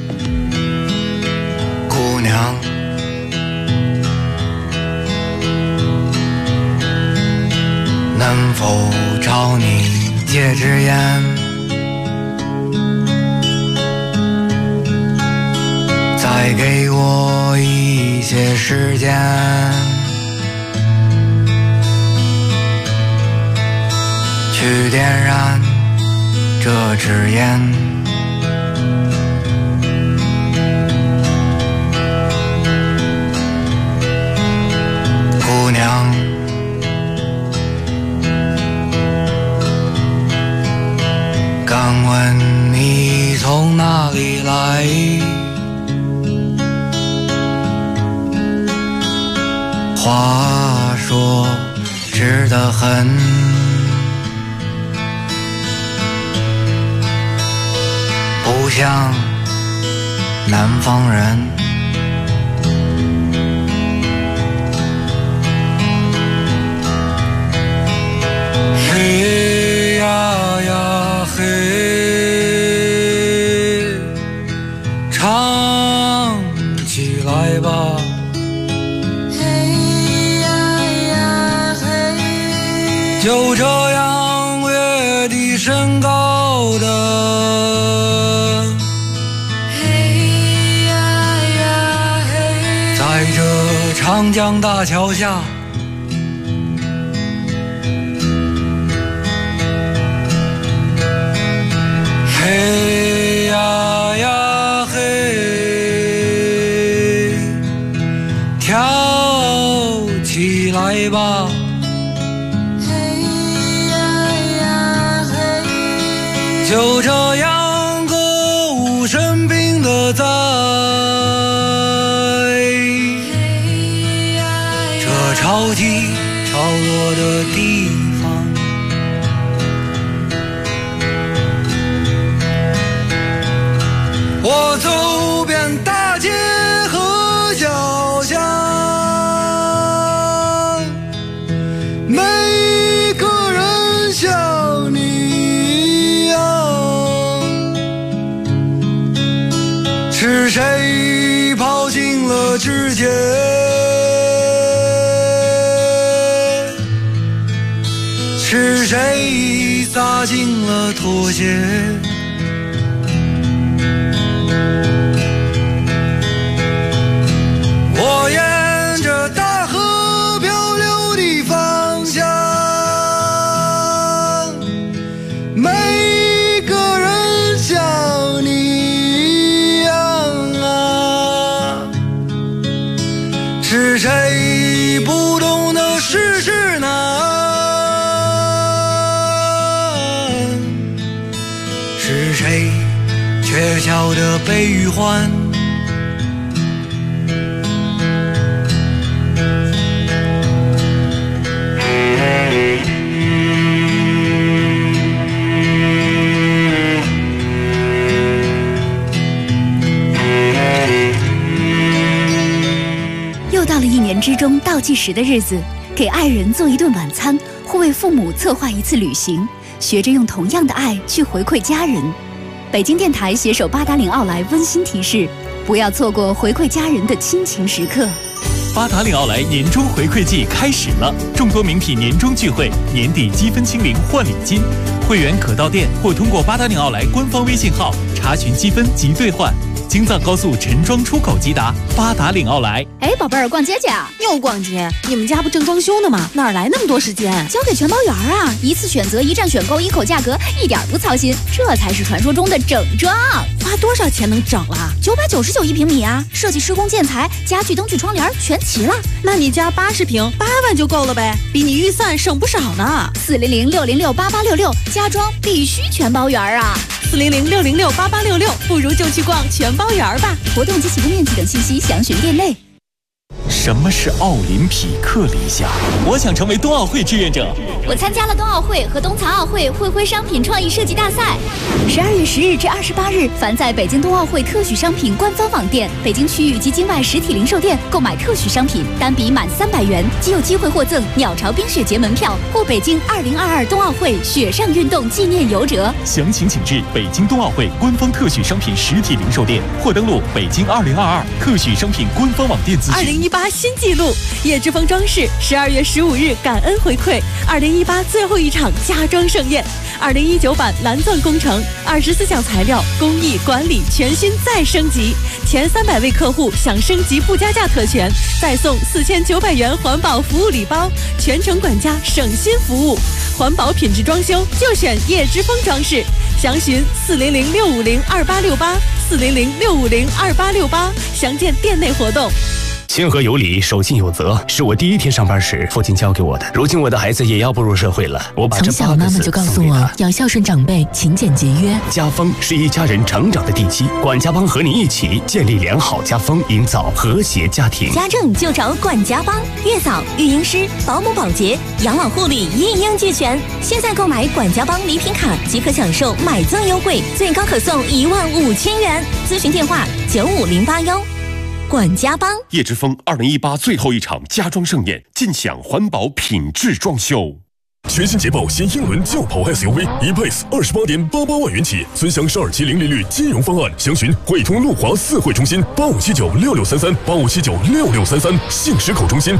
姑娘，能否找你借支烟？再给我一些时间，去点燃这支烟。姑娘，敢问你从哪里来？话说直得很，不像南方人。嘿呀呀嘿，唱起来吧。嘿呀呀嘿，就这样越地升高的。嘿呀呀嘿，在这长江大桥下。嘿呀呀嘿， 就这样歌舞升平的在这潮起潮落的地方，我走遍大街和小巷，每个人像你一样，是谁跑进了指尖，是谁洒进了拖鞋，我沿着大河漂流的方向，每个人像你一样啊，是谁不懂得世事难，是谁却晓得悲与欢， 又到了一年之中倒计时的日子，给爱人做一顿晚餐，或为父母策划一次旅行，学着用同样的爱去回馈家人。北京电台携手八达岭奥莱温馨提示，不要错过回馈家人的亲情时刻。 八达岭奥莱年终回馈季开始了，众多名品年终聚会，年底积分清零换礼金，会员可到店或通过八达岭奥莱官方微信号查询积分及兑换。京藏高速陈庄出口即达，八达岭奥莱。 哎，宝贝儿，逛街去啊？ 又逛街？你们家不正装修呢吗？哪来那么多时间？ 交给全包园啊！一次选择，一站选购，一口价格，一点不操心，这才是传说中的整装。 花多少钱能整了 ？999一平米啊！设计、施工、建材、家具、灯具、窗帘全齐了。 那你家80平，8万就够了呗，比你预算省不少呢。 400-606-8866，家装必须全包园啊 ！400-606-8866，不如就去逛全包园吧。 活动及起步面积等信息详询店内。 什么是奥林匹克理想？ 我想成为冬奥会志愿者。 我参加了冬奥会和冬残奥会会徽商品创意设计大赛。12月10日至28日，凡在北京冬奥会特许商品官方网店、北京区域及境外实体零售店购买特许商品，单笔满300元，即有机会获赠鸟巢冰雪节门票或北京2022冬奥会雪上运动纪念游折。 详情请至北京冬奥会官方特许商品实体零售店，或登录北京2022特许商品官方网店咨询。 2018新纪录，叶之峰装饰12月15日感恩回馈2018最后一场家装盛宴，2019版蓝钻工程，24项材料工艺管理全新再升级，前300位客户享升级不加价特权，再送4900元环保服务礼包，全程管家省心服务，环保品质装修就选叶之峰装饰，详询400-650-2868，400-650-2868，详见店内活动。 谦和有礼，守信有责，是我第一天上班时父亲教给我的。如今我的孩子也要步入社会了，我把这从小妈妈就告诉我要孝顺长辈，勤俭节约。 家风是一家人成长的地基，管家帮和你一起建立良好家风，营造和谐家庭。 家政就找管家帮，月嫂、育婴师、保姆、保洁、养老护理一应俱全。现在购买管家帮礼品卡即可享受买赠优惠，最高可送15000元。咨询电话95081。管家帮。 叶之峰2018最后一场家装盛宴，尽享环保品质装修。 全新捷豹新英伦轿跑 SUV E-Pace 28.88万元起，尊享12期零利率金融方案，详询汇通路华4汇中心85796633，85796633，杏石口中心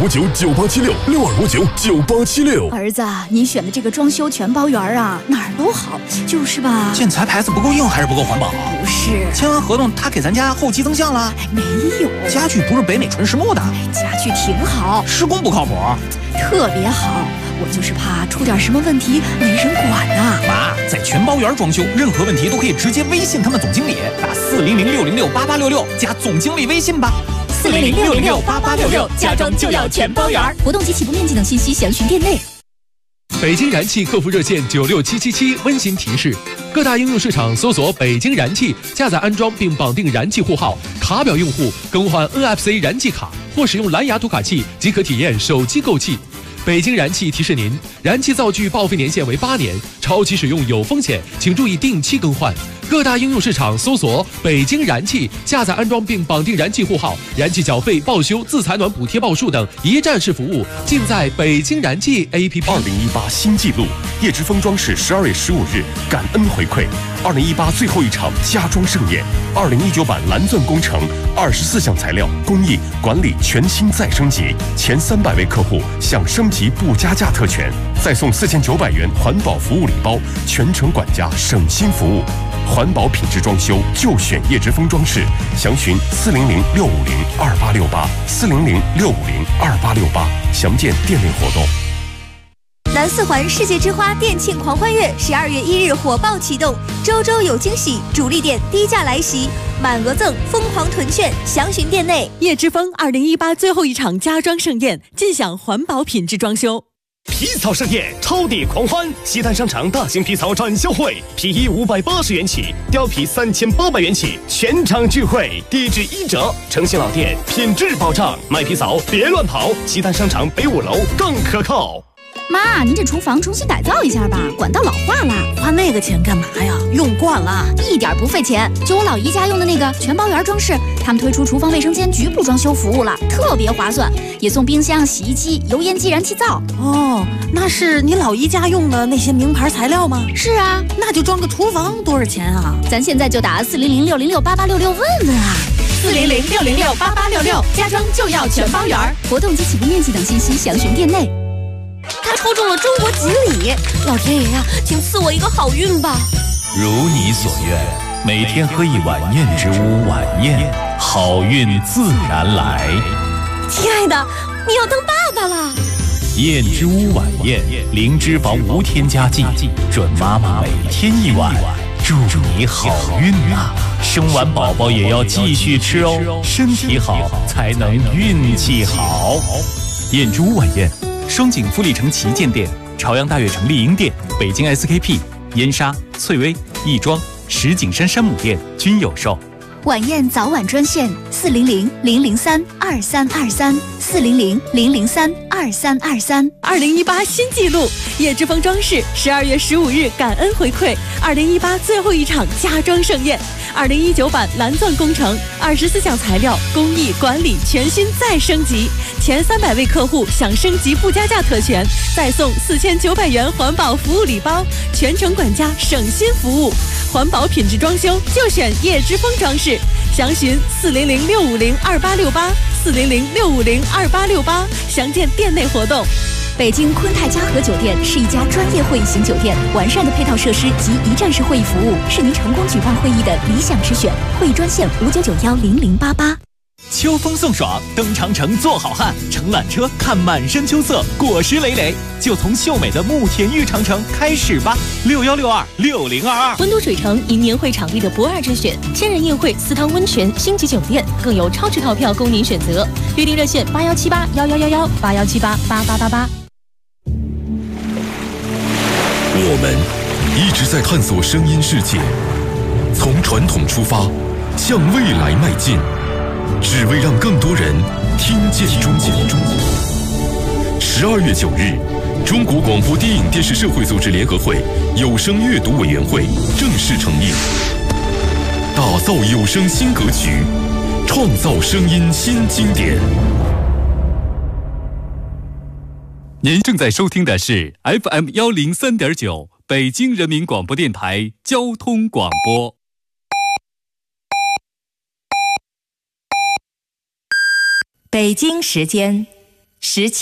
62599876，62599876。 儿子，你选的这个装修全包园啊，哪儿都好，就是吧？ 建材牌子不够硬还是不够环保？ 不是， 签完合同他给咱家后期增项了？ 没有， 家具不是北美纯实木的， 家具挺好， 施工不靠谱， 特别好。我就是怕出点什么问题没人管呐。 妈，在全包园装修，任何问题都可以直接微信他们总经理，打400-606-8866加总经理微信吧。 400-606-8866，家装就要全包园。 活动及起步面积等信息详询店内。 北京燃气客服热线96777温馨提示： 各大应用市场搜索北京燃气，下载安装并绑定燃气户号，卡表用户更换 NFC 燃气卡或使用蓝牙读卡器即可体验手机购气。北京燃气提示您，燃气灶具报废年限为8年，超期使用有风险，请注意定期更换。各大应用市场搜索北京燃气，下载安装并绑定燃气户号，燃气缴费、报修、自采暖补贴报数等一站式服务尽在北京燃气 APP。 2018新纪录，叶之峰装饰12月15日感恩回馈，2018最后一场家装盛宴，2019版蓝钻工程24项材料工艺管理全新再升级，前300位客户享升级不加价特权，再送4900元环保服务礼包，全程管家省心服务。环保品质装修就选叶之峰装饰，详询400-650-2868，400-650-2868，详见店内活动。 南四环世界之花店庆狂欢月12月1日火爆启动，周周有惊喜，主力店低价来袭，满额赠，疯狂囤券，详询店内。 叶之峰2018最后一场家装盛宴，尽享环保品质装修。 皮草盛宴，超抵狂欢！西单商场大型皮草展销会，皮衣580元起，貂皮3800元起，全场聚会，低至1折。诚信老店，品质保障，卖皮草别乱跑。西单商场北5楼更可靠。 妈，您这厨房重新改造一下吧，管道老化了。 花那个钱干嘛呀？用惯了， 一点不费钱。就我老姨家用的那个全包圆装饰，他们推出厨房卫生间局部装修服务了，特别划算，也送冰箱、洗衣机、油烟机、燃气灶。 哦，那是你老姨家用的那些名牌材料吗？ 是啊， 那就装个厨房多少钱啊？ 咱现在就打400-606-8866问问啊。 400-606-8866，家装就要全包圆。 活动及起步面积等信息详询店内。 他抽中了中国锦鲤，老天爷呀，请赐我一个好运吧！ 如你所愿，每天喝一碗燕之屋晚宴，好运自然来。 亲爱的，你要当爸爸了！ 燕之屋晚宴，零脂肪无添加剂，准妈妈每天一碗，祝你好运啊！生完宝宝也要继续吃哦，身体好才能运气好。燕之屋晚宴。双井富力城旗舰店、朝阳大悦城丽婴店、北京 SKP、燕莎、翠微、亦庄、石景山山姆店均有售。 晚宴早晚专线400-003-2323，400-003-2323。 2018新纪录，叶之峰装饰12月15日感恩回馈2018最后一场家装盛宴，2019版蓝钻工程24项材料工艺管理全新再升级，前300位客户享升级不加价特权，再送4900元环保服务礼包，全程管家省心服务。环保品质装修就选叶之峰装饰，详询400-650-2868，400-650-2868，详见店内活动。 北京昆泰嘉禾酒店是一家专业会议型酒店，完善的配套设施及一站式会议服务是您成功举办会议的理想之选。会议专线59910088。 秋风送爽，登长城做好汉，乘缆车看满山秋色，果实累累，就从秀美的慕田峪长城开始吧。61626022。 温都水城因年会场地的不二之选，千人宴会、私汤温泉、星级酒店，更有超值套票供您选择。约定热线81781111，81788888。 我们一直在探索声音世界，从传统出发，向未来迈进。只为让更多人听见中国。12月9日，中国广播电影电视社会组织联合会有声阅读委员会正式成立，打造有声新格局，创造声音新经典。 您正在收听的是 FM 103.9北京人民广播电台交通广播。 北京时间17